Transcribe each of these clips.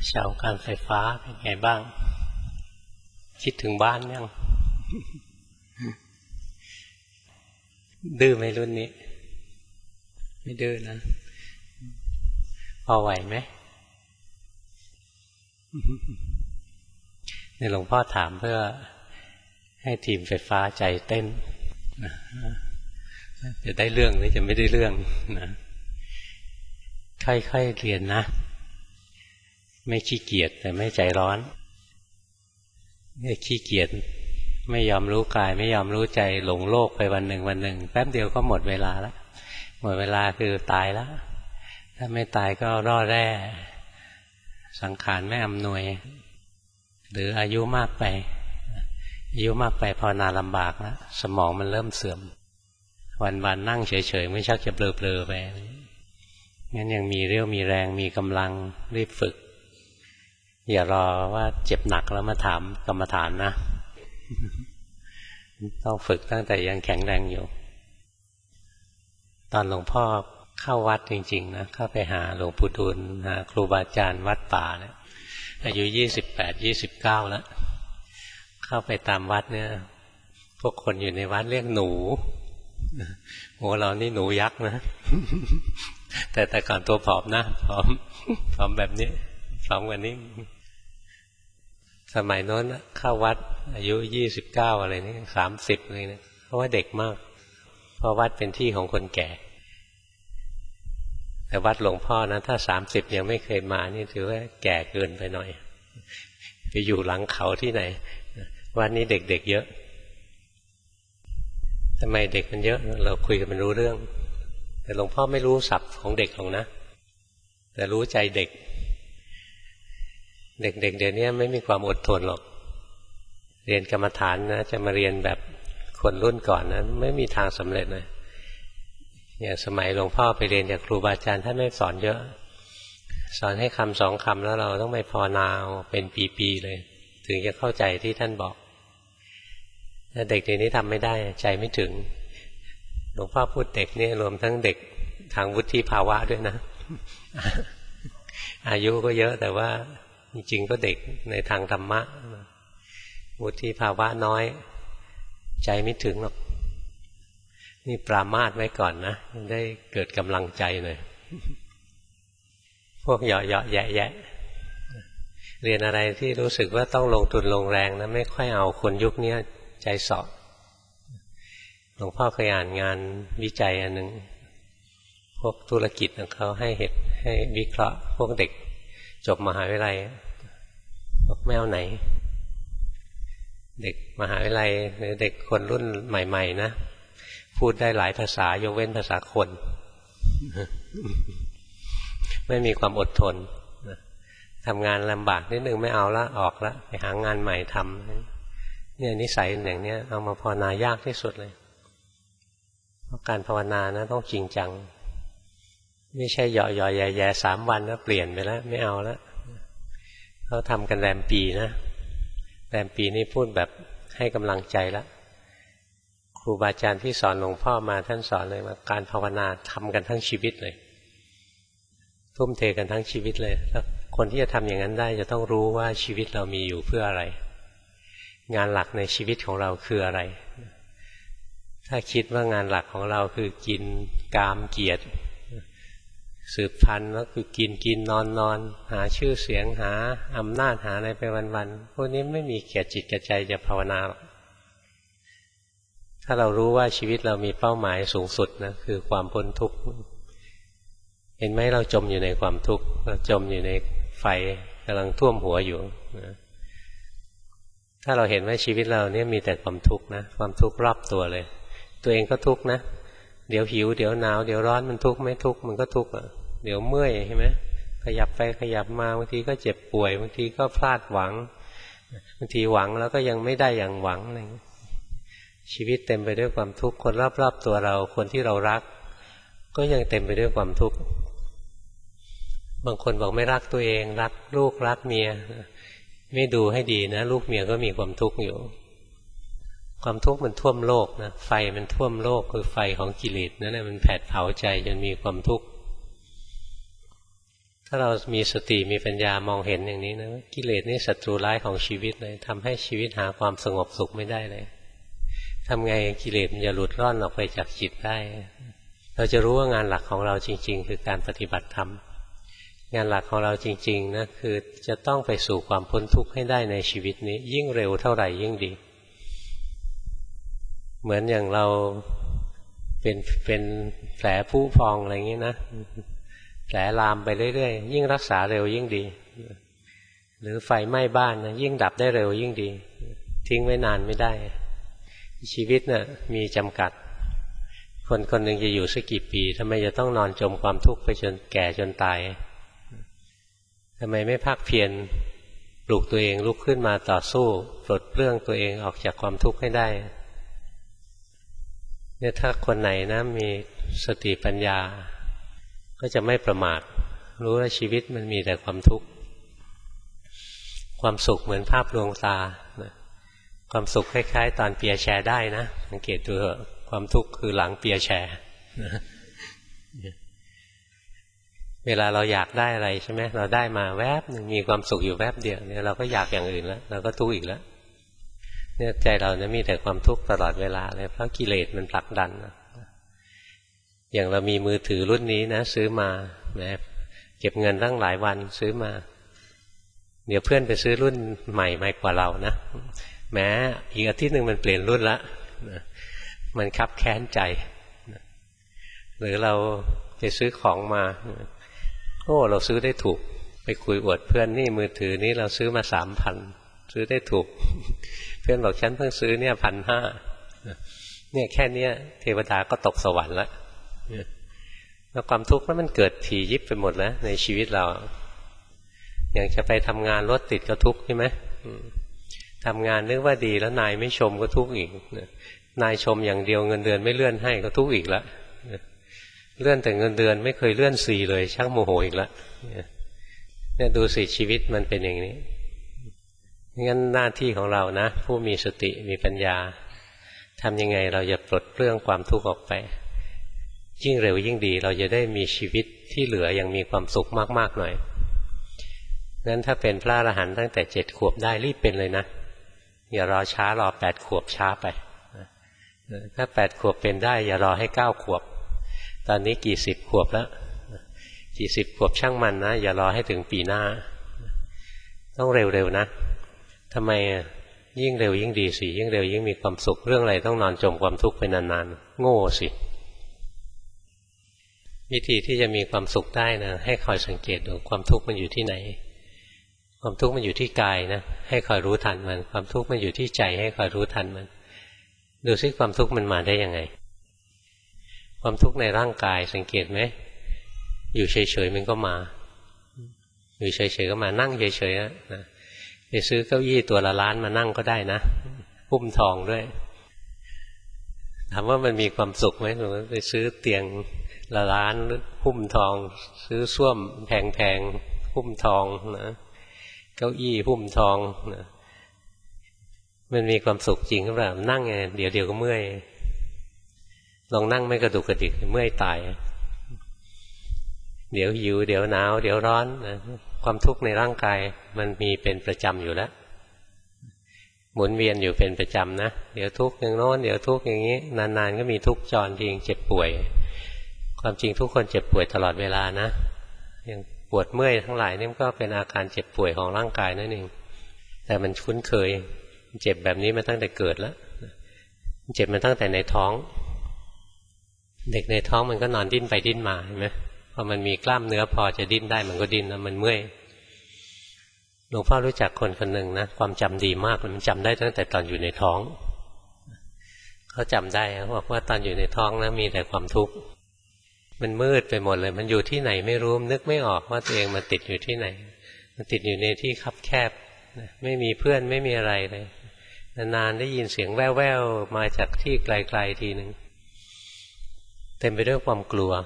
เสาการไฟฟ้าเป็นไงบ้างคิดถึงบ้านยัง ดื้อไหมรุ่นนี้ไม่ดื้อนะพอไหวไหมในหลวงพ่อถามเพื่อให้ทีมไฟฟ้าใจเต้นจะได้เรื่องหรือจะไม่ได้เรื่องนะค่อยๆเรียนนะไม่ขี้เกียจแต่ไม่ใจร้อนไม่ขี้เกียจไม่ยอมรู้กายไม่ยอมรู้ใจหลงโลกไปวันหนึ่งแป๊บเดียวก็หมดเวลาแล้วหมดเวลาคือตายแล้วถ้าไม่ตายก็ร่อแร่สังขารไม่อำนวยหรืออายุมากไปอายุมากไปภาวนาลำบากแล้วสมองมันเริ่มเสื่อมวันๆนั่งเฉยๆไม่ชักจะเบลอๆไปงั้นยังมีเรี่ยวมีแรงมีกำลังรีบฝึกอย่ารอว่าเจ็บหนักแล้วมาถามกรรมฐานนะต้องฝึกตั้งแต่ยังแข็งแรงอยู่ตอนหลวงพ่อเข้าวัดจริงๆนะเข้าไปหาหลวงปู่ดูลหาครูบาอาจารย์วัดป่าเนี่ยอายุ28-29แล้วเข้าไปตามวัดเนี่ยพวกคนอยู่ในวัดเรียกหนูโอ้เรานี่หนูยักษ์นะแต่ก่อนตัวผอมนะผอมแบบนี้ผอมกว่านี้สมัยโน้นเข้าวัดอายุ29อะไรนี่30เลยนะเพราะว่าเด็กมากเพราะวัดเป็นที่ของคนแก่แต่วัดหลวงพ่อนะถ้า30ยังไม่เคยมานี่ถือว่าแก่เกินไปหน่อยไปอยู่หลังเขาที่ไหนวัดนี้เด็กๆเยอะทำไมเด็กมันเยอะเราคุยกันมันรู้เรื่องแต่หลวงพ่อไม่รู้ศัพท์ของเด็กหรอกนะแต่รู้ใจเด็กเด็กๆเดี๋ยวนี้ไม่มีความอดทนหรอกเรียนกรรมฐานนะจะมาเรียนแบบคนรุ่นก่อนนะไม่มีทางสำเร็จเลยอย่างสมัยหลวงพ่อไปเรียนจากครูบาอาจารย์ท่านไม่สอนเยอะสอนให้คำสองคำแล้วเราต้องไปภาวนาเป็นปีๆเลยถึงจะเข้าใจที่ท่านบอกแต่เด็กเดี๋ยวนี้ทำไม่ได้ใจไม่ถึงหลวงพ่อพูดเด็กนี่รวมทั้งเด็กทางวุฒิภาวะด้วยนะอายุก็เยอะแต่ว่าจริงๆก็เด็กในทางธรรมะวุฒิภาวะน้อยใจไม่ถึงหรอกนี่ปรามาสไว้ก่อนนะได้เกิดกำลังใจหน่อยพวกเหยาะๆแยะๆเรียนอะไรที่รู้สึกว่าต้องลงทุนลงแรงนะไม่ค่อยเอาคนยุคนี้ใจสอบหลวงพ่อเคยอ่านงานวิจัยอันหนึ่งพวกธุรกิจเขาให้วิเคราะห์พวกเด็กจบมหาวิทยาลัยบอกไม่เอาไหนเด็กมหาวิทยาลัยหรือเด็กคนรุ่นใหม่ๆนะพูดได้หลายภาษายกเว้นภาษาคนไม่มีความอดทนทำงานลำบากนิดนึงไม่เอาละออกละไปหางานใหม่ทำเนี่ยนิสัยอย่างนี้เอามาภาวนายากที่สุดเลยเพราะการภาวนานะต้องจริงจังไม่ใช่เหยาะๆแย่ๆ3 วันแล้วเปลี่ยนไปแล้วไม่เอาแล้วเขาทำกันแรมปีนะแรมปีนี่พูดแบบให้กำลังใจแล้วครูบาอาจารย์ที่สอนหลวงพ่อมาท่านสอนเลยว่าการภาวนาทำกันทั้งชีวิตเลยทุ่มเทกันทั้งชีวิตเลยแล้วคนที่จะทำอย่างนั้นได้จะต้องรู้ว่าชีวิตเรามีอยู่เพื่ออะไรงานหลักในชีวิตของเราคืออะไรถ้าคิดว่างานหลักของเราคือกินกามเกียรติสืบพันธุ์แล้วคือกินนอนหาชื่อเสียงหาอำนาจหาอะไรไปวันๆพวกนี้ไม่มีแก่จิตแก่ใจจะภาวนาหรอกถ้าเรารู้ว่าชีวิตเรามีเป้าหมายสูงสุดนะคือความพ้นทุกข์เห็นไหมเราจมอยู่ในความทุกข์เราจมอยู่ในไฟกำลังท่วมหัวอยู่นะถ้าเราเห็นว่าชีวิตเราเนี่ยมีแต่ความทุกข์นะความทุกข์รอบตัวเลยตัวเองก็ทุกข์นะเดี๋ยวหิวเดี๋ยวหนาวเดี๋ยวร้อนมันทุกข์ไม่ทุกข์มันก็ทุกข์เดี๋ยวเมื่อยใช่ไหมขยับไปขยับมาบางทีก็เจ็บป่วยบางทีก็พลาดหวังบางทีหวังแล้วก็ยังไม่ได้อย่างหวังอะไรชีวิตเต็มไปด้วยความทุกข์คนรอบๆตัวเราคนที่เรารักก็ยังเต็มไปด้วยความทุกข์บางคนบอกไม่รักตัวเองรักลูกรักเมียไม่ดูให้ดีนะลูกเมียก็มีความทุกข์อยู่ความทุกข์มันท่วมโลกนะไฟมันท่วมโลกคือไฟของกิเลสนั่นแหละมันแผดเผาใจจนมีความทุกข์ถถ้าเรามีสติมีปัญญามองเห็นอย่างนี้นะกิเลสนี่ศัตรูร้ายของชีวิตเลยทำให้ชีวิตหาความสงบสุขไม่ได้เลยทำไงกิเลสมันจะหลุดร่อนออกไปจากจิตได้เราจะรู้ว่างานหลักของเราจริงๆคือการปฏิบัติธรรมงานหลักของเราจริงๆนะคือจะต้องไปสู่ความพ้นทุกข์ให้ได้ในชีวิตนี้ยิ่งเร็วเท่าไหร่ยิ่งดีเหมือนอย่างเราเป็นแผลผุพองอะไรอย่างนี้นะแผลลามไปเรื่อยๆยิ่งรักษาเร็วยิ่งดีหรือไฟไหม้บ้านนะยิ่งดับได้เร็วยิ่งดีทิ้งไว้นานไม่ได้ชีวิตน่ะมีจำกัดคนคนหนึ่งจะอยู่สักกี่ปีทำไมจะต้องนอนจมความทุกข์ไปจนแก่จนตายทำไมไม่ภาคเพียรปลุกตัวเองลุกขึ้นมาต่อสู้ปลดเปลื้องตัวเองออกจากความทุกข์ให้ได้เนี่ยถ้าคนไหนนะมีสติปัญญาก็จะไม่ประมาทรู้ว่าชีวิตมันมีแต่ความทุกข์ความสุขเหมือนภาพลวงตาความสุขคล้ายๆตอนเปียแชร์ได้นะสังเกตดูเถอะความทุกข์คือหลังเปียแชร์เวลาเราอยากได้อะไรใช่ไหมเราได้มาแวบหนึ่งมีความสุขอยู่แวบเดียวเนี่ยเราก็อยากอย่างอื่นแล้วเราก็ทุกข์อีกแล้วเนี่ยใจเราเนี่ยมีแต่ความทุกข์ตลอดเวลาเลยเพราะกิเลสมันผลักดันอย่างเรามีมือถือรุ่นนี้นะซื้อมาเก็บเงินตั้งหลายวันซื้อมาเดี๋ยวเพื่อนไปซื้อรุ่นใหม่กว่าเรานะแม้อีกอาทิตย์หนึ่งมันเปลี่ยนรุ่นละมันคับแค้นใจหรือเราไปซื้อของมาโอ้เราซื้อได้ถูกไปคุยอวดเพื่อนนี่มือถือนี้เราซื้อมา 3,000 ซื้อได้ถูกเพื่อนบอกฉันเพิ่งซื้อเนี่ย 1,500 เนี่ยแค่นี้เทวดาก็ตกสวรรค์แล้วความทุกข์นั้นมันเกิดถี่ยิบไปหมดแล้วในชีวิตเราอย่างจะไปทำงานรถติดก็ทุกข์ใช่ไหมทำงานนึกว่าดีแล้วนายไม่ชมก็ทุกข์อีกนายชมอย่างเดียวเงินเดือนไม่เลื่อนให้ก็ทุกข์อีกแล้วเลื่อนแต่เงินเดือนไม่เคยเลื่อน4เลยช่างโมโหอีกแล้วเนี่ยดูสิชีวิตมันเป็นอย่างนี้งั้นหน้าที่ของเรานะผู้มีสติมีปัญญาทำยังไงเราจะปลดเปลื้องความทุกข์ออกไปยิ่งเร็วยิ่งดีเราจะได้มีชีวิตที่เหลือยังมีความสุขมากๆหน่อยงั้นถ้าเป็นพระอรหันต์ตั้งแต่7 ขวบได้รีบเป็นเลยนะอย่ารอช้ารอ8 ขวบช้าไปถ้า8 ขวบเป็นได้อย่ารอให้9 ขวบตอนนี้กี่10 ขวบแล้วกี่10 ขวบช่างมันนะอย่ารอให้ถึงปีหน้าต้องเร็วๆนะทำไมยิ่งเร็วยิ่งดีสิยิ่งเร็วยิ่งมีความสุขเรื่องอะไรต้องนอนจมความทุกข์ไปนานๆโง่สิวิธีที่จะมีความสุขได้นะให้คอยสังเกตดูความทุกข์มันอยู่ที่ไหนความทุกข์มันอยู่ที่กายนะให้คอยรู้ทันมันความทุกข์มันอยู่ที่ใจให้คอยรู้ทันมันดูซิความทุกข์มันมาได้ยังไงความทุกข์ในร่างกายสังเกตไหมอยู่เฉยๆมันก็มาอยู่เฉยๆก็มานั่งเฉยๆนะไปซื้อเก้าอี้ตัวละล้านมานั่งก็ได้นะหุ้มทองด้วยถามว่ามันมีความสุขไหมหรือไปซื้อเตียงละล้านหุ้มทองซื้อส้วมแพงๆหุ้มทองนะเก้าอี้หุ้มทองนะมันมีความสุขจริงหรือเปล่านั่งไงเดี๋ยวก็เมื่อยลองนั่งไม่กระดุกกระดิกเมื่อยตายเดี๋ยวหิวเดี๋ยวหนาวเดี๋ยวร้อนนะความทุกข์ในร่างกายมันมีเป็นประจำอยู่แล้วหมุนเวียนอยู่เป็นประจำนะเดี๋ยวทุกข์อย่างโน้นเดี๋ยวทุกข์อย่างนี้นานๆก็มีทุกข์จรทีเจ็บป่วยความจริงทุกคนเจ็บป่วยตลอดเวลานะอย่างปวดเมื่อยทั้งหลายนี่ก็เป็นอาการเจ็บป่วยของร่างกายนั่นเองแต่มันคุ้นเคยเจ็บแบบนี้มาตั้งแต่เกิดแล้วเจ็บมาตั้งแต่ในท้องเด็กในท้องมันก็นอนดิ้นไปดิ้นมาเห็นไหมพอมันมีกล้ามเนื้อพอจะดิ้นได้มันก็ดิ้นแล้วมันเมื่อยหลวงพ่อรู้จักคนคนหนึ่งนะความจำดีมากมันจำได้ตั้งแต่ตอนอยู่ในท้องเขาจำได้เขาบอกว่าตอนอยู่ในท้องนะมีแต่ความทุกข์มันมืดไปหมดเลยมันอยู่ที่ไหนไม่รู้นึกไม่ออกว่าตัวเองมันติดอยู่ที่ไหนมันติดอยู่ในที่คับแคบไม่มีเพื่อนไม่มีอะไรเลยนานๆได้ยินเสียงแว่วๆมาจากที่ไกลๆทีนึงเต็มไปด้วยความกลัว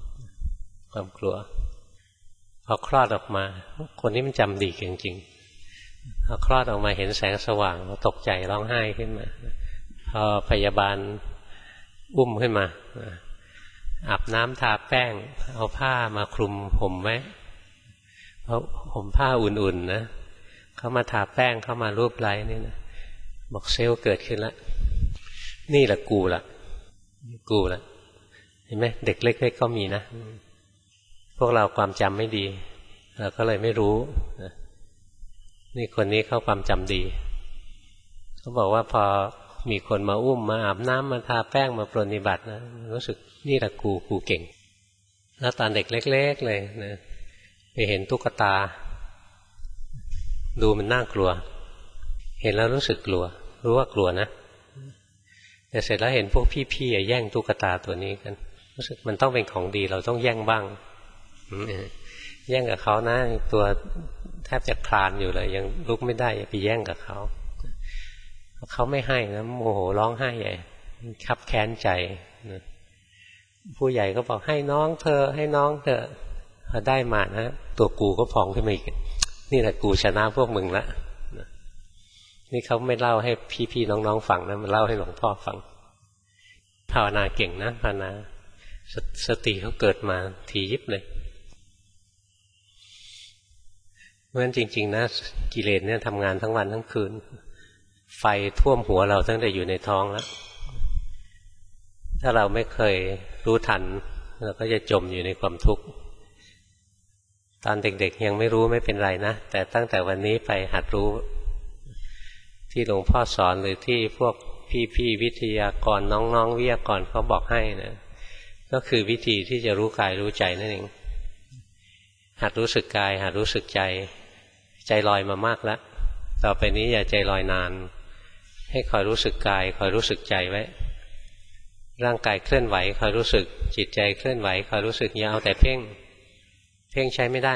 พอคลอดออกมาคนนี้มันจำดีจริงๆพอคลอดออกมาเห็นแสงสว่างตกใจร้องไห้ขึ้นมาพอพยาบาลอุ้มขึ้นมาอาบน้ำทาแป้งเอาผ้ามาคลุมห่มไว้เพราะห่มผ้าอุ่นๆนะเขามาทาแป้งเขามารูปไล้นี่นะบอกเซลล์เกิดขึ้นแล้วนี่แหละกูละเห็นไหมเด็กเล็กๆก็มีนะพวกเราความจำไม่ดีเราก็เลยไม่รู้นี่คนนี้เขาความจำดีเขาบอกว่าพอมีคนมาอุ้มมาอาบน้ำมาทาแป้งมาปรนนิบัตินะรู้สึกนี่แหละกูเก่งแล้วตอนเด็กเล็กๆเลยนะไปเห็นตุ๊กตาดูมันน่ากลัวเห็นแล้วรู้สึกกลัวรู้ว่ากลัวนะแต่เสร็จแล้วเห็นพวกพี่ๆแย่งตุ๊กตาตัวนี้กันรู้สึกมันต้องเป็นของดีเราต้องแย่งบ้างแย่งกับเขานะตัวแทบจะคลานอยู่เลยยังลุกไม่ได้อย่าไปแย่งกับเขาเขาไม่ให้นะโมโหร้องไห้ใหญ่คับแค้นใจผู้ใหญ่ก็บอกให้น้องเธอให้น้องเธอพอได้มานะตัวกูก็พองขึ้นมาอีกนี่แหละกูชนะพวกมึงละนี่เขาไม่เล่าให้พี่ๆน้องๆฟังนะมันเล่าให้หลวงพ่อฟังภาวนาเก่งนะภาวนาสติเขาเกิดมาทียิบเลยเพราะฉะนั้นจริงๆนะกิเลสเนี่ยทำงานทั้งวันทั้งคืนไฟท่วมหัวเราตั้งแต่อยู่ในท้องแล้วถ้าเราไม่เคยรู้ทันเราก็จะจมอยู่ในความทุกข์ตอนเด็กๆยังไม่รู้ไม่เป็นไรนะแต่ตั้งแต่วันนี้ไปหัดรู้ที่หลวงพ่อสอนหรือที่พวกพี่ๆวิทยากรน้องๆวิทยากรเขาบอกให้นะก็คือวิธีที่จะรู้กายรู้ใจนั่นเองหัดรู้สึกกายหัดรู้สึกใจลอยมามากแล้วต่อไปนี้อย่าใจลอยนานให้คอยรู้สึกกายคอยรู้สึกใจไว้ร่างกายเคลื่อนไหวคอยรู้สึกจิตใจเคลื่อนไหวคอยรู้สึกอย่าเอาแต่เพ่งใช้ไม่ได้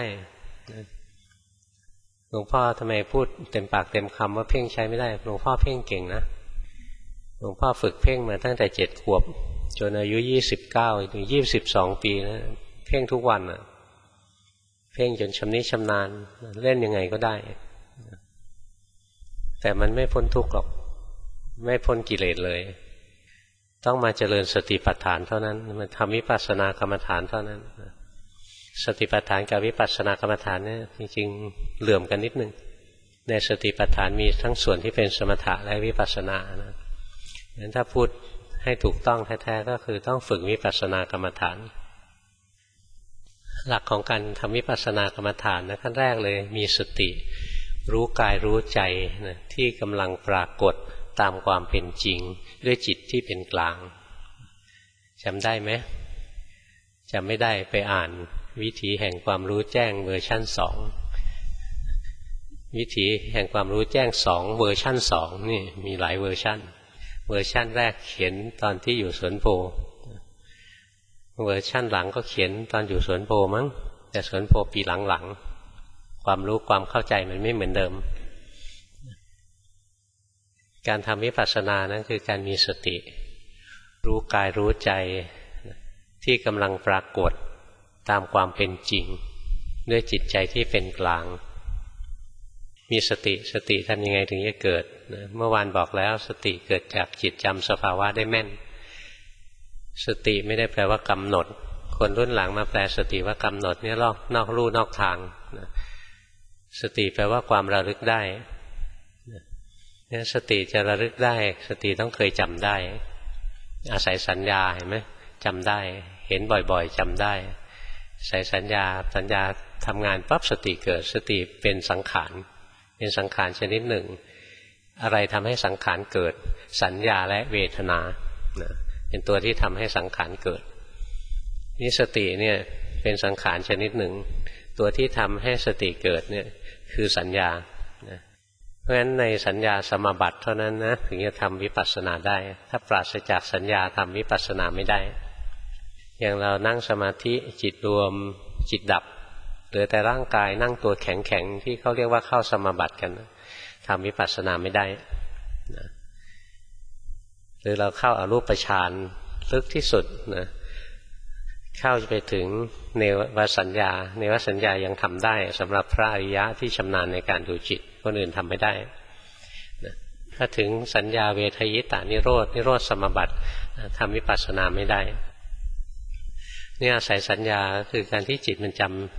หลวงพ่อทำไมพูดเต็มปากเต็มคำว่าเพ่งใช้ไม่ได้หลวงพ่อเพ่งเก่งนะหลวงพ่อฝึกเพ่งมาตั้งแต่7 ขวบจนอายุ29ถึง22 ปีนะเพ่งทุกวันอ่ะเพ่งจนชำนิชำนาญเล่นยังไงก็ได้แต่มันไม่พ้นทุกข์หรอกไม่พ้นกิเลสเลยต้องมาเจริญสติปัฏฐานเท่านั้นมาทำวิปัสสนากรรมฐานเท่านั้นสติปัฏฐานกับวิปัสสนากรรมฐานเนี่ยจริงๆเหลื่อมกันนิดนึงในสติปัฏฐานมีทั้งส่วนที่เป็นสมถะและวิปัสสนานะงั้นถ้าพูดให้ถูกต้องแท้ๆก็คือต้องฝึกวิปัสสนากรรมฐานหลักของการทำวิปัสสนากรรมฐานนะขั้นแรกเลยมีสติรู้กายรู้ใจนะที่กำลังปรากฏตามความเป็นจริงด้วยจิตที่เป็นกลางจำได้ไหมจำไม่ได้ไปอ่านวิถีแห่งความรู้แจ้งเวอร์ชั่น2วิถีแห่งความรู้แจ้ง2เวอร์ชั่น2นี่มีหลายเวอร์ชั่นแรกเขียนตอนที่อยู่สวนโพเวอร์ชั่นหลังก็เขียนตอนอยู่สวนโพมั้งแต่สวนโพปีหลังๆความรู้ความเข้าใจมันไม่เหมือนเดิมการทำวิปัสสนานั้นคือการมีสติรู้กายรู้ใจที่กำลังปรากฏตามความเป็นจริงด้วยจิตใจที่เป็นกลางมีสติทำยังไงถึงจะเกิดเมื่อวานบอกแล้วสติเกิดจากจิตจำสภาวะได้แม่นสติไม่ได้แปลว่ากำหนดคนรุ่นหลังมาแปลสติว่ากำหนดเนี่ยนอกลู่นอกทางสติแปลว่าความระลึกได้เนี่ยสติจะระลึกได้สติต้องเคยจำได้อาศัยสัญญาเห็นไหมจำได้เห็นบ่อยๆจำได้ใส่สัญญาทำงานปั๊บสติเกิดสติเป็นสังขารชนิดหนึ่งอะไรทำให้สังขารเกิดสัญญาและเวทนาเป็นตัวที่ทำให้สังขารเกิดนี่สติเนี่ยเป็นสังขารชนิดหนึ่งตัวที่ทำให้สติเกิดเนี่ยคือสัญญาเพราะฉะนั้นในสัญญาสมาบัติเท่านั้นนะถึงจะทำวิปัสสนาได้ถ้าปราศจากสัญญาทำวิปัสสนาไม่ได้อย่างเรานั่งสมาธิจิตรวมจิตดับเหลือแต่ร่างกายนั่งตัวแข็งๆที่เขาเรียกว่าเข้าสมาบัติกันทำวิปัสสนาไม่ได้นะหรือเราเข้าอรูปฌานลึกที่สุดนะเข้าไปถึงเนวสัญญายังทำได้สำหรับพระอริยะที่ชำนาญในการดูจิตคนอื่นทำไม่ได้นะถ้าถึงสัญญาเวทยิตานิโรธสมาบัติทำวิปัสสนาไม่ได้นี่อาศัยสัญญาคือการที่จิตมันจ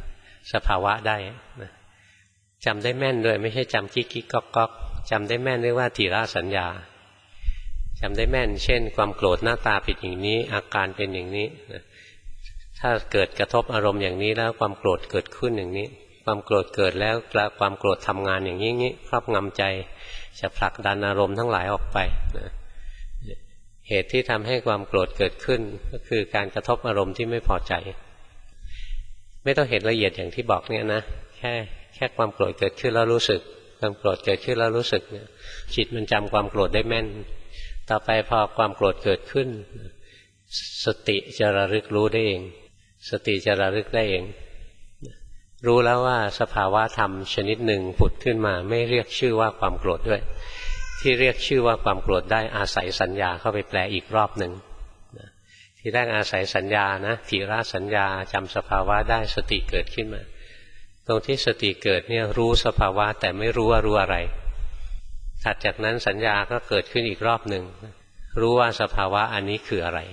สภาวะได้นะจำได้แม่นด้วยไม่ใช่จำกิ๊กกิ๊กก๊อกก๊อกจำได้แม่นเรียกว่าทีระสัญญาจำได้แม่นเช่นความโกรธหน้าตาเป็นอย่างนี้อาการเป็นอย่างนี้นะถ้าเกิดกระทบอารมณ์อย่างนี้แล้วความโกรธเกิดขึ้นอย่างนี้ความโกรธเกิดแล้วความโกรธทำงานอย่างนี้ครอบงำใจจะผลักดันอารมณ์ทั้งหลายออกไปนะเหตุที่ทำให้ความโกรธเกิดขึ้นก็คือการกระทบอารมณ์ที่ไม่พอใจไม่ต้องเห็นละเอียดอย่างที่บอกเนี่ยนะแค่ความโกรธเกิดขึ้นแล้วรู้สึกความโกรธเกิดขึ้นแล้วรู้สึกเนี่ยจิตมันจำความโกรธได้แม่นต่อไปพอความโกรธเกิดขึ้นสติจะระลึกรู้ได้เองสติจะระลึกได้เองรู้แล้วว่าสภาวะธรรมชนิดหนึ่งผุดขึ้นมาไม่เรียกชื่อว่าความโกรธด้วยที่เรียกชื่อว่าความโกรธได้อาศัยสัญญาเข้าไปแปลอีกรอบหนึ่งทีแรกอาศัยสัญญานะทีละสัญญาจำสภาวะได้สติเกิดขึ้นมาตรงที่สติเกิดเนี่ยรู้สภาวะแต่ไม่รู้ว่ารู้อะไรถัดจากนั้นสัญญาก็เกิดขึ้นอีกรอบหนึ่งรู้ว่าสภาวะอันนี้คืออะไร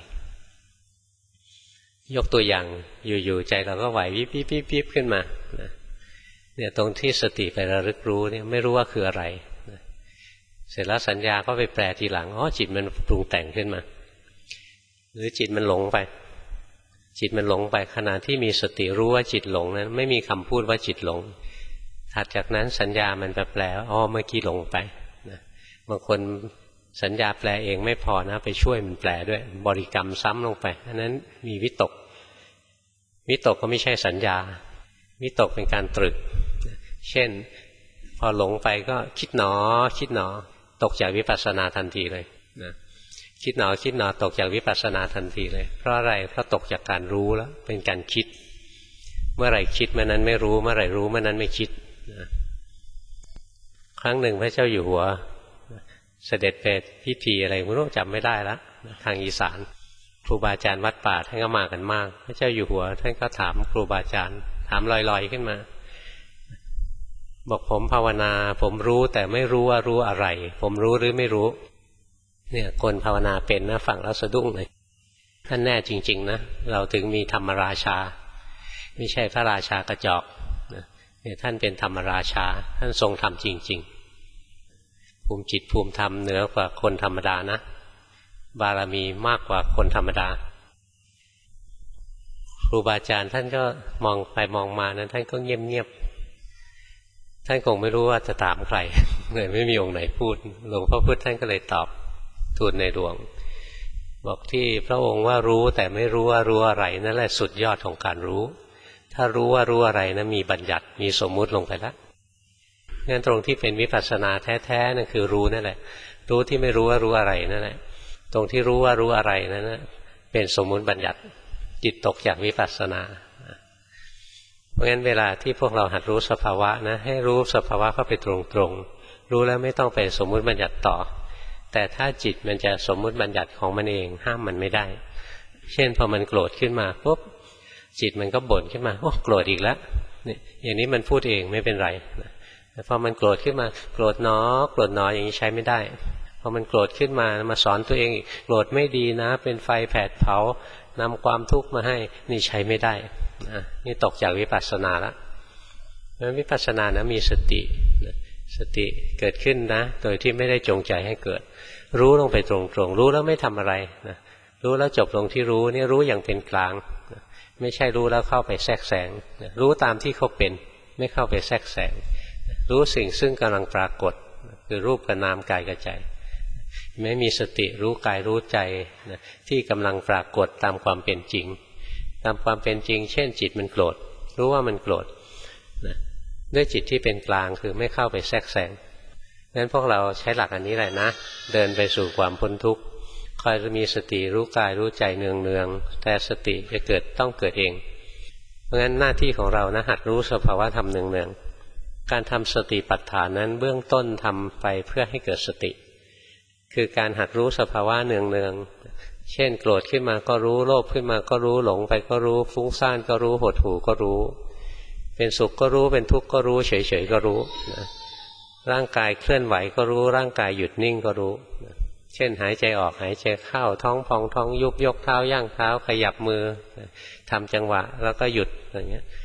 ยกตัวอย่างอยู่ๆใจเราก็ไหววิบขึ้นมาเนี่ยตรงที่สติไประลึกรู้เนี่ยไม่รู้ว่าคืออะไรเสร็จแล้วสัญญาก็ไปแปลทีหลังอ๋อจิตมันปรุงแต่งขึ้นมาหรือจิตมันหลงไปจิตมันหลงไปขณะที่มีสติรู้ว่าจิตหลงนั้นไม่มีคำพูดว่าจิตหลงถัดจากนั้นสัญญามันไปแปลอ๋อเมื่อกี้หลงไปนะบางคนสัญญาแปลเองไม่พอนะไปช่วยมันแปลด้วยบริกรรมซ้ำลงไปอันนั้นมีวิตกก็ไม่ใช่สัญญาวิตกเป็นการตรึกเช่นพอหลงไปก็คิดหนอตกจากวิปัสสนาทันทีเลยนะคิดหนอตกจากวิปัสสนาทันทีเลยเพราะอะไรเพราะตกจากการรู้แล้วเป็นการคิดเมื่อไหร่คิดเมื่อนั้นไม่รู้เมื่อไหร่รู้เมื่อนั้นไม่คิดนะครั้งหนึ่งพระเจ้าอยู่หัวเสด็จไปพิธีอะไรไม่รู้จำไม่ได้ละทางอีสานครูบาอาจารย์วัดป่าท่านก็มากันมากพระเจ้าอยู่หัวท่านก็ถามครูบาอาจารย์ถามลอยๆขึ้นมาบอกผมภาวนาผมรู้แต่ไม่รู้ว่ารู้อะไรผมรู้หรือไม่รู้เนี่ยคนภาวนาเป็นนะฟังแล้วสะดุ้งเลยท่านแน่จริงๆนะเราถึงมีธรรมราชาไม่ใช่พระราชากระจอกเนี่ยท่านเป็นธรรมราชาท่านทรงธรรมจริงๆภูมิจิตภูมิธรรมเหนือกว่าคนธรรมดานะบารมีมากกว่าคนธรรมดาครูบาอาจารย์ท่านก็มองไปมองมานั้นท่านก็เงียบท่านคงไม่รู้ว่าจะถามใครเลยไม่มีองค์ไหนพูดหลวงพ่อพุธท่านก็เลยตอบทูลในหลวงบอกที่พระองค์ว่ารู้แต่ไม่รู้ว่ารู้อะไรนั่นแหละสุดยอดของการรู้ถ้ารู้ว่ารู้อะไรนะมีบัญญัติมีสมมุติลงไปแล้วงั้นตรงที่เป็นวิปัสสนาแท้ๆนั่นคือรู้นั่นแหละรู้ที่ไม่รู้ว่ารู้อะไรนั่นแหละตรงที่รู้ว่ารู้อะไรนั้นนะเป็นสมมุติบัญญัติจิตตกจากวิปัสสนาเพราะงั้นเวลาที่พวกเราหัดรู้สภาวะนะให้รู้สภาวะเข้าไปตรงๆรู้แล้วไม่ต้องไปสมมุติบัญญัติต่อแต่ถ้าจิตมันจะสมมุติบัญญัติของมันเองห้ามมันไม่ได้เช่นพอมันโกรธขึ้นมาปุ๊บจิตมันก็บ่นขึ้นมาโอ้โกรธอีกแล้วนี่อย่างนี้มันพูดเองไม่เป็นไรแต่พอมันโกรธขึ้นมาโกรธหนออย่างนี้ใช้ไม่ได้พอมันโกรธขึ้นมาสอนตัวเองอีกโกรธไม่ดีนะเป็นไฟแผดเผานำความทุกข์มาให้นี่ใช้ไม่ได้นี่ตกจากวิปัสสนาละเพราะวิปัสสนานะมีสติเกิดขึ้นนะโดยที่ไม่ได้จงใจให้เกิดรู้ลงไปตรงๆรู้แล้วไม่ทำอะไรนะรู้แล้วจบลงที่รู้นี่รู้อย่างเป็นกลางไม่ใช่รู้แล้วเข้าไปแทรกแซงรู้ตามที่เขาเป็นไม่เข้าไปแทรกแซงรู้สิ่งซึ่งกำลังปรากฏคือรูปกับนามกายกับใจไม่มีสติรู้กายรู้ใจนะที่กำลังปรากฏตามความเป็นจริงตามความเป็นจริงเช่นจิตมันโกรธรู้ว่ามันโกรธนะด้วยจิตที่เป็นกลางคือไม่เข้าไปแทรกแซงงั้นพวกเราใช้หลักอันนี้แหละนะเดินไปสู่ความพ้นทุกข์คอยมีสติรู้กายรู้ใจเนืองๆแต่สติจะต้องเกิดเองเพราะงั้นหน้าที่ของเรานะหัดรู้สภาวะธรรมเนืองๆการทำสติปัฏฐานนั้นเบื้องต้นทำไปเพื่อให้เกิดสติคือการหัดรู้สภาวะเนืองๆเช่นโกรธขึ้นมาก็รู้โลภขึ้นมาก็รู้หลงไปก็รู้ฟุ้งซ่านก็รู้หดหู่ก็รู้เป็นสุขก็รู้เป็นทุกข์ก็รู้เฉยๆก็รู้นะร่างกายเคลื่อนไหวก็รู้ร่างกายหยุดนิ่งก็รู้นะเช่นหายใจออกหายใจเข้าท้องพองท้องยุบยกเท้าย่างเท้าขยับมือทำจังหวะแล้วก็หยุดอย่างเงี้ย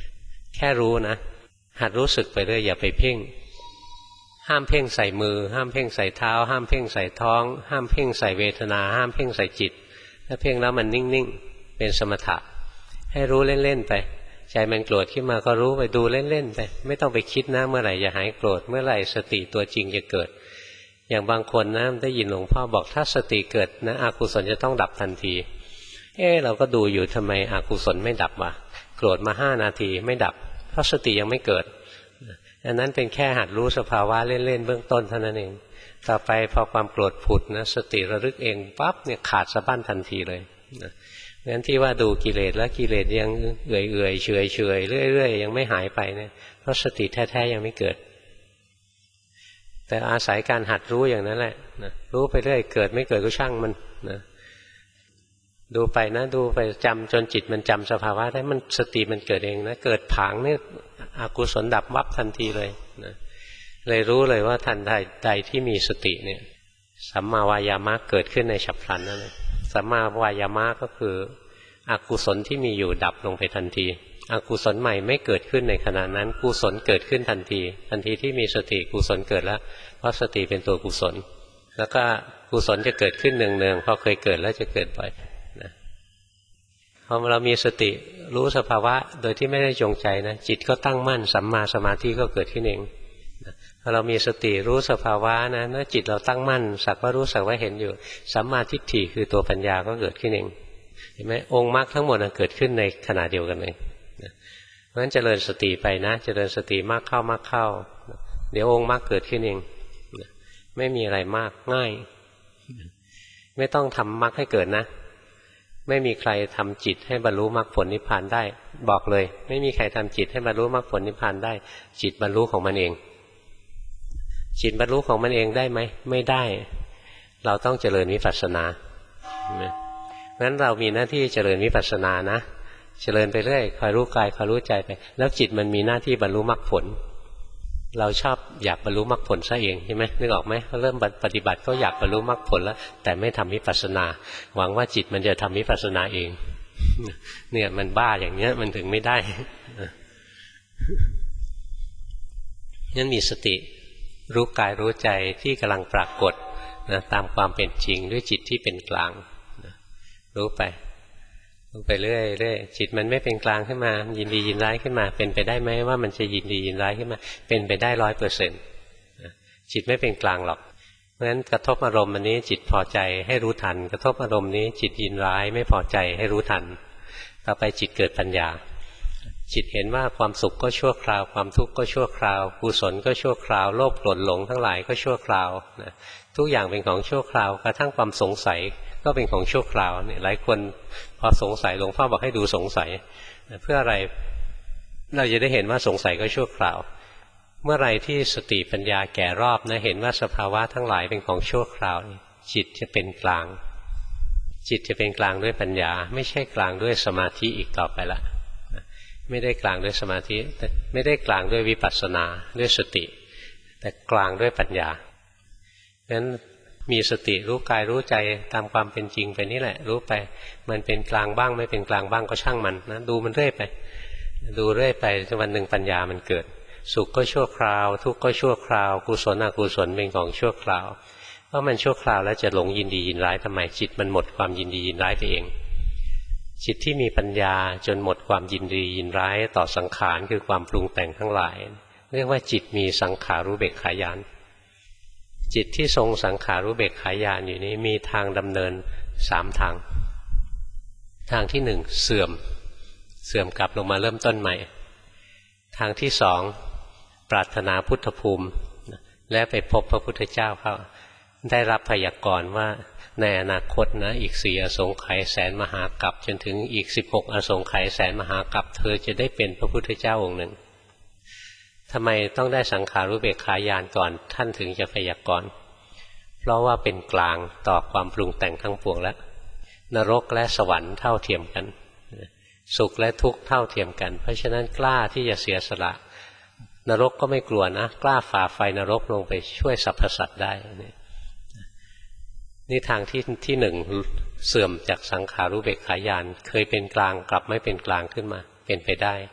แค่รู้นะหัดรู้สึกไปเรื่อยอย่าไปเพ่งห้ามเพ่งใส่มือห้ามเพ่งใส่เท้าห้ามเพ่งใส่ท้องห้ามเพ่งใส่เวทนาห้ามเพ่งใส่จิตถ้าเพ่งแล้วมันนิ่งๆเป็นสมถะให้รู้เล่นๆไปใจมันโกรธขึ้นมาก็รู้ไปดูเล่นๆไปไม่ต้องไปคิดนะเมื่อไหร่จะหายโกรธเมื่อไหร่สติตัวจริงจะเกิดอย่างบางคนนะได้ยินหลวงพ่อบอกถ้าสติเกิดนะอกุศลจะต้องดับทันทีเราก็ดูอยู่ทำไมอกุศลไม่ดับวะโกรธมา5 นาทีไม่ดับเพราะสติยังไม่เกิดอันนั้นเป็นแค่หัดรู้สภาวะเล่นๆเบื้องต้นเท่านั้นเองต่อไปพอความโกรธผุดนะสติระลึกเองปั๊บเนี่ยขาดสะบั้นทันทีเลยงั้นที่ว่าดูกิเลสแล้วกิเลสยังเอื่อยๆเฉยๆเรื่อยๆยังไม่หายไปเนี่ยเพราะสติแท้ๆยังไม่เกิดแต่อาศัยการหัดรู้อย่างนั้นแหละนะรู้ไปเรื่อยเกิดไม่เกิดก็ช่างมันนะดูไปนะดูไปจำจนจิตมันจำสภาวะได้มันสติมันเกิดเองนะเกิดผางเนี่ยอกุศลดับวับทันทีเลยนะเลยรู้เลยว่าทันใดที่มีสติเนี่ยสัมมาวายามะเกิดขึ้นในฉับพลันนั่นเลยสัมมาวายามะก็คืออกุศลที่มีอยู่ดับลงไปทันทีอกุศลใหม่ไม่เกิดขึ้นในขณะนั้นกุศลเกิดขึ้นทันทีที่มีสติกุศลเกิดแล้วเพราะสติเป็นตัวกุศลแล้วก็กุศลจะเกิดขึ้นเนืองๆพอเคยเกิดแล้วจะเกิดบ่อยนะพอเรามีสติรู้สภาวะโดยที่ไม่ได้จงใจนะจิตก็ตั้งมั่นสัมมาสมาธิก็เกิดขึ้นเองพอเรามีสติรู้สภาวะนะเมื่อจิตเราตั้งมั่นสักว่ารู้สักว่าเห็นอยู่สัมมาทิฏฐิคือตัวปัญญาก็เกิดขึ้นเองเห็นไหมองค์มรรคทั้งหมดเกิดขึ้นในขณะเดียวกันเลยเพราะฉะนั้นเจริญสติไปนะเจริญสติมากเข้าเดี๋ยวองค์มรรคเกิดขึ้นเองไม่มีอะไรมากง่ายไม่ต้องทำมรรคให้เกิดนะไม่มีใครทำจิตให้บรรลุมรรคผลนิพพานได้บอกเลยไม่มีใครทำจิตให้บรรลุมรรคผลนิพพานได้จิตบรรลุของมันเองจิตบรรลุของมันเองได้ไหมไม่ได้เราต้องเจริญวิปัสสนางั้นเรามีหน้าที่เจริญวิปัสสนานะเจริญไปเรื่อยคอยรู้กายคอยรู้ใจไปแล้วจิตมันมีหน้าที่บรรลุมรรคผลเราชอบอยากบรรลุมรรคผลซะเองใช่ไหมนึกออกไหมเริ่มปฏิบัติก็อยากบรรลุมรรคผลแล้วแต่ไม่ทำวิปัสสนาหวังว่าจิตมันจะทำวิปัสสนาเองเนี่ยมันบ้าอย่างเนี้ยมันถึงไม่ได้งั้นมีสติรู้กายรู้ใจที่กำลังปรากฏนะตามความเป็นจริงด้วยจิตที่เป็นกลางนะรู้ไปเรื่อยๆจิตมันไม่เป็นกลางขึ้นมายินดียินร้ายขึ้นมาเป็นไปได้ไหมว่ามันจะยินดียินร้ายขึ้นมาเป็นไปได้ 100%จิตไม่เป็นกลางหรอกเพราะฉะนั้นกระทบอารมณ์อันนี้จิตพอใจให้รู้ทันกระทบอารมณ์นี้จิตยินร้ายไม่พอใจให้รู้ทันต่อไปจิตเกิดปัญญาจิตเห็นว่าความสุขก็ชั่วคราวความทุกข์ก็ชั่วคราวกุศลก็ชั่วคราวโลภโกรธหลงทั้งหลายก็ชั่วคราวนะทุกอย่างเป็นของชั่วคราวกระทั่งความสงสัยก็เป็นของชั่วคราวเนี่ยหลายคนพอสงสัยหลวงพ่อบอกให้ดูสงสัยเพื่ออะไรเราจะได้เห็นว่าสงสัยก็ชั่วคราวเมื่อไรที่สติปัญญาแก่รอบนะเห็นว่าสภาวะทั้งหลายเป็นของชั่วคราวจิตจะเป็นกลางจิตจะเป็นกลางด้วยปัญญาไม่ใช่กลางด้วยสมาธิอีกต่อไปละไม่ได้กลางด้วยสมาธิไม่ได้กลางด้วยวิปัสสนาด้วยสติแต่กลางด้วยปัญญางั้นมีสติรู้กายรู้ใจตามความเป็นจริงไปนี่แหละรู้ไปมันเป็นกลางบ้างไม่เป็นกลางบ้างก็ช่างมันนะดูมันเรื่อยไปดูเรื่อยไปจนวันหนึ่งปัญญามันเกิดสุขก็ชั่วคราวทุกข์ก็ชั่วคราวกุศลอกุศลเป็นของชั่วคราวเพราะมันชั่วคราวแล้วจะหลงยินดียินร้ายทำไมจิตมันหมดความยินดียินร้ายไปเองจิตที่มีปัญญาจนหมดความยินดียินร้ายต่อสังขารคือความปรุงแต่งทั้งหลายเรียกว่าจิตมีสังขารุเบกขายานจิตที่ทรงสังขารุเบกขายานอยู่นี้มีทางดำเนิน3ทางทางที่1เสื่อมกลับลงมาเริ่มต้นใหม่ทางที่2ปรารถนาพุทธภูมิและไปพบพระพุทธเจ้าเขาได้รับพยากรณ์ว่าในอนาคตนะอีก4อสงไขยแสนมหากัปจนถึงอีก16อสงไขยแสนมหากัปเธอจะได้เป็นพระพุทธเจ้าองค์หนึ่งทำไมต้องได้สังขารุเบกขายานก่อนท่านถึงจะพยากรณ์เพราะว่าเป็นกลางต่อความปรุงแต่งทั้งปวงแล้วนรกและสวรรค์เท่าเทียมกันสุขและทุกข์เท่าเทียมกันเพราะฉะนั้นกล้าที่จะเสียสละนรกก็ไม่กลัวนะกล้าฝ่าไฟนรกลงไปช่วยสรรพสัตว์ได้นี่ทางที่1เสื่อมจากสังขารุเบกขายานเคยเป็นกลางกลับไม่เป็นกลางขึ้นมาเป็นไปได้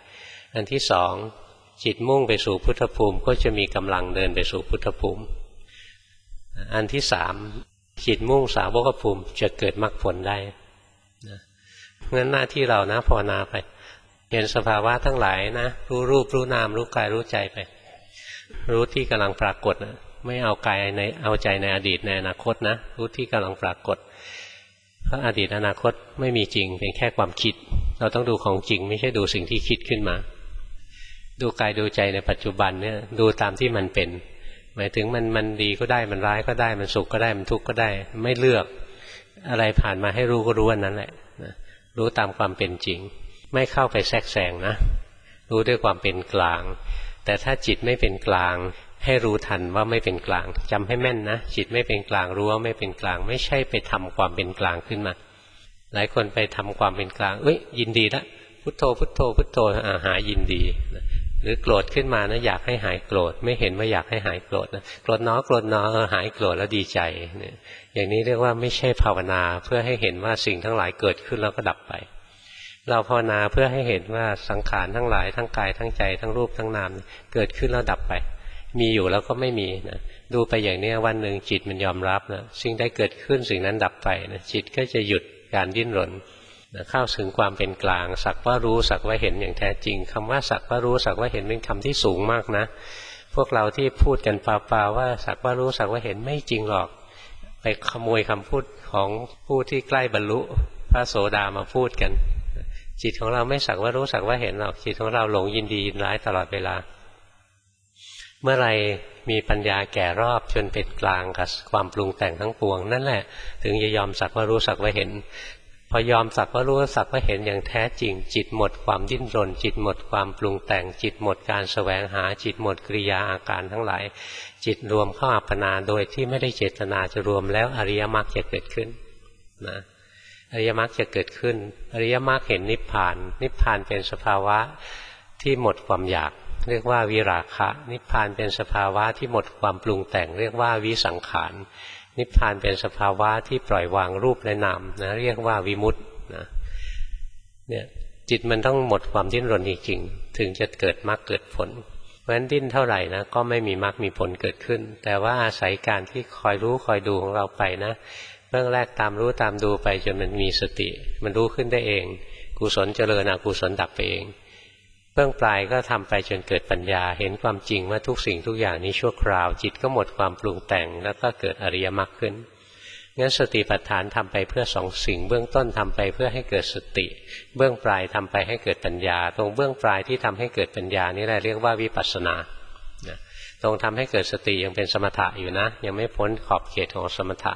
อันที่สองจิตมุ่งไปสู่พุทธภูมิก็จะมีกำลังเดินไปสู่พุทธภูมิอันที่สามจิตมุ่งสาวกภูมิจะเกิดมรรคผลได้นะงั้นหน้าที่เรานะภาวนาไปเห็นสภาวะทั้งหลายนะรู้รูปรู้นามรู้กายรู้ใจไปรู้ที่กำลังปรากฏนะไม่เอากายในเอาใจในอดีตในอนาคตนะรู้ที่กำลังปรากฏเพราะอดีตอนาคตไม่มีจริงเป็นแค่ความคิดเราต้องดูของจริงไม่ใช่ดูสิ่งที่คิดขึ้นมาดูกายดูใจในปัจจุบันเนี่ยดูตามที่มันเป็นหมายถึงมันดีก็ได้มันร้ายก็ได้มันสุขก็ได้มันทุกข์ก็ได้ไม่เลือกอะไรผ่านมาให้รู้ก็รู้อันนั้นแหละนะรู้ตามความเป็นจริงไม่เข้าไปแทรกแซงนะรู้ด้วยความเป็นกลางแต่ถ้าจิตไม่เป็นกลางให้รู้ทันว่าไม่เป็นกลางจำให้แม่นนะจิตไม่เป็นกลางรู้ว่าไม่เป็นกลางไม่ใช่ไปทำความเป็นกลางขึ้นมาหลายคนไปทำความเป็นกลางยินดีละพุทโธพุทโธพุทโธหายินดีหรือโกรธขึ้นมานะอยากให้หายโกรธไม่เห็นว่าอยากให้หายโกรธนะโกรธเนาะโกรธเนาะหายโกรธแล้วดีใจเนี่ยอย่างนี้เรียกว่าไม่ใช่ภาวนาเพื่อให้เห็นว่าสิ่งทั้งหลายเกิดขึ้นแล้วก็ดับไปเราภาวนาเพื่อให้เห็นว่าสังขารทั้งหลายทั้งกายทั้งใจทั้งรูปทั้งนามเกิดขึ้นแล้วดับไปมีอยู่แล้วก็ไม่มีนะดูไปอย่างนี้วันหนึ่งจิตมันยอมรับนะสิ่งใดเกิดขึ้นสิ่งนั้นดับไปนะจิตก็จะหยุดการดิ้นรนเข้าถึงความเป็นกลางสักว่ารู้สักว่าเห็นอย่างแท้จริงคำว่าสักว่ารู้สักว่าเห็นเป็นคำที่สูงมากนะพวกเราที่พูดกันเปล่าๆว่าสักว่ารู้สักว่าเห็นไม่จริงหรอกไปขโมยคำพูดของผู้ที่ใกล้บรรลุพระโสดามาพูดกันจิตของเราไม่สักว่ารู้สักว่าเห็นหรอกจิตของเราหลงยินดียินร้ายตลอดเวลาเมื่อไรมีปัญญาแก่รอบจนเป็นกลางกับความปรุงแต่งทั้งปวงนั่นแหละถึงจะยอมสักว่ารู้สักว่าเห็นพอยอมสักว่ารู้สักว่าเห็นอย่างแท้จริงจิตหมดความดิ้นรนจิตหมดความปรุงแต่งจิตหมดการแสวงหาจิตหมดกิริยาอาการทั้งหลายจิตรวมเข้าอัปปนาโดยที่ไม่ได้เจตนาจะรวมแล้วอริยมรรคจะเกิดขึ้นนะอริยมรรคจะเกิดขึ้นอริยมรรคเห็นนิพพานนิพพานเป็นสภาวะที่หมดความอยากเรียกว่าวิราคะนิพพานเป็นสภาวะที่หมดความปรุงแต่งเรียกว่าวิสังขารนิพพานเป็นสภาวะที่ปล่อยวางรูปและนามนะเรียกว่าวิมุตตินะเนี่ยจิตมันต้องหมดความดิ้นรนจริงๆถึงจะเกิดมรรคเกิดผลเพราะฉะนั้นดิ้นเท่าไหร่นะก็ไม่มีมรรคมีผลเกิดขึ้นแต่ว่าอาศัยการที่คอยรู้คอยดูของเราไปนะเบื้องแรกตามรู้ตามดูไปจนมันมีสติมันรู้ขึ้นได้เองกุศลเจริญอกุศลดับไปเองเบื้องปลายก็ทำไปจนเกิดปัญญาเห็นความจริงว่าทุกสิ่งทุกอย่างนี้ชั่วคราวจิตก็หมดความปรุงแต่งแล้วก็เกิดอริยมรรคขึ้นงั้นสติปัฏฐานทำไปเพื่อสองสิ่งเบื้องต้นทำไปเพื่อให้เกิดสติเบื้องปลายทำไปให้เกิดปัญญาตรงเบื้องปลายที่ทำให้เกิดปัญญานี่แหละเรียกว่าวิปัสสนาตรงทำให้เกิดสติยังเป็นสมถะอยู่นะยังไม่พ้นขอบเขตของสมถะ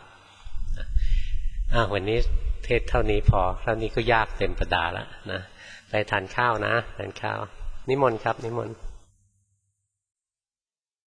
วันนี้เทศเท่านี้พอเท่านี้ก็ยากเต็มประดาแล้วนะไปทานข้าวนะทานข้าวนิมนต์ครับนิมนต์